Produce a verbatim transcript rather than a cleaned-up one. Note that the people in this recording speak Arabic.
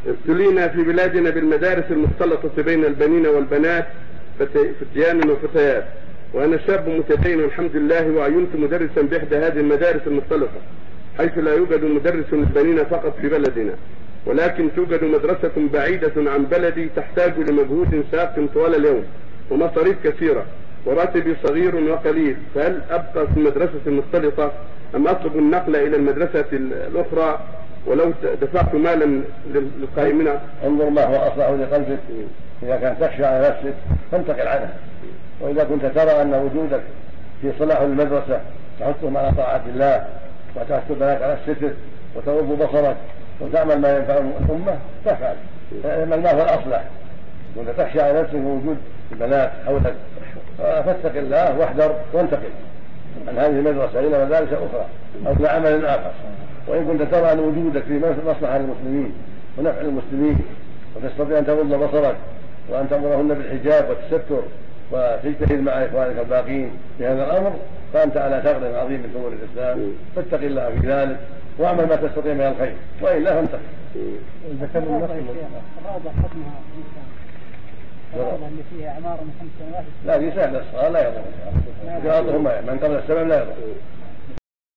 ابتلينا في بلادنا بالمدارس المختلطة بين البنين والبنات فتيان وفتيات، وأنا شاب متدين الحمد لله، وعينت مدرسا بإحدى هذه المدارس المختلطة، حيث لا يوجد مدرس للبنين فقط في بلدنا، ولكن توجد مدرسة بعيدة عن بلدي تحتاج لمجهود شاق طوال اليوم ومصاريف كثيرة، وراتبي صغير وقليل، فهل أبقى في المدرسة المختلطة أم أطلب النقل إلى المدرسة الأخرى ولو دفعت مالا للقائمين؟ انظر ما هو أصلح لقلبك. إذا كان تخشى على نفسك فانتقل عنها، وإذا كنت ترى أن وجودك في صلاح المدرسة تحثهم على طاعة الله وتحث بنات على الستر وتغض بصرك وتعمل ما ينفع الأمة تفعل، فإن ما هو الأصلح. كنت تخشى على نفسك وجود البنات حولك فاتق الله واحذر وانتقل عن هذه المدرسة إلى مدارس أخرى أو إلى عمل آخر. وإن كنت ترى أن وجودك في مصلحة المسلمين ونفع المسلمين وتستطيع أن تغض بصرك وأن تأمرهن بالحجاب والتستر وتجتهد مع إخوانك الباقين في هذا الأمر، فأنت على ثغر عظيم من ثغور الإسلام، فاتق الله في ذلك واعمل ما تستطيع من الخير، وإلا فانتقل. إذا كان الروضة حكمها الروضة اللي فيها عمارة من خمس سنوات؟ لا دي سهلة الصلاة لا يضر، من قبل السبب لا يضر.